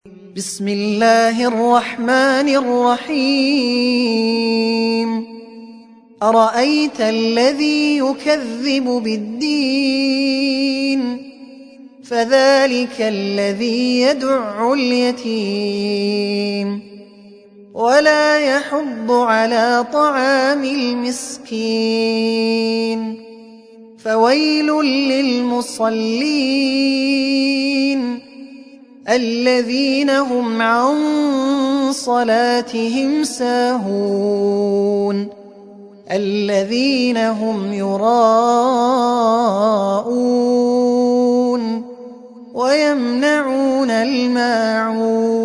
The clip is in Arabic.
بسم الله الرحمن الرحيم أرأيت الذي يكذب بالدين فذلك الذي يدع اليتيم ولا يحض على طعام المسكين فويل للمصلين الذين هم عن صلاتهم ساهون الذين هم يراءون ويمنعون الماعون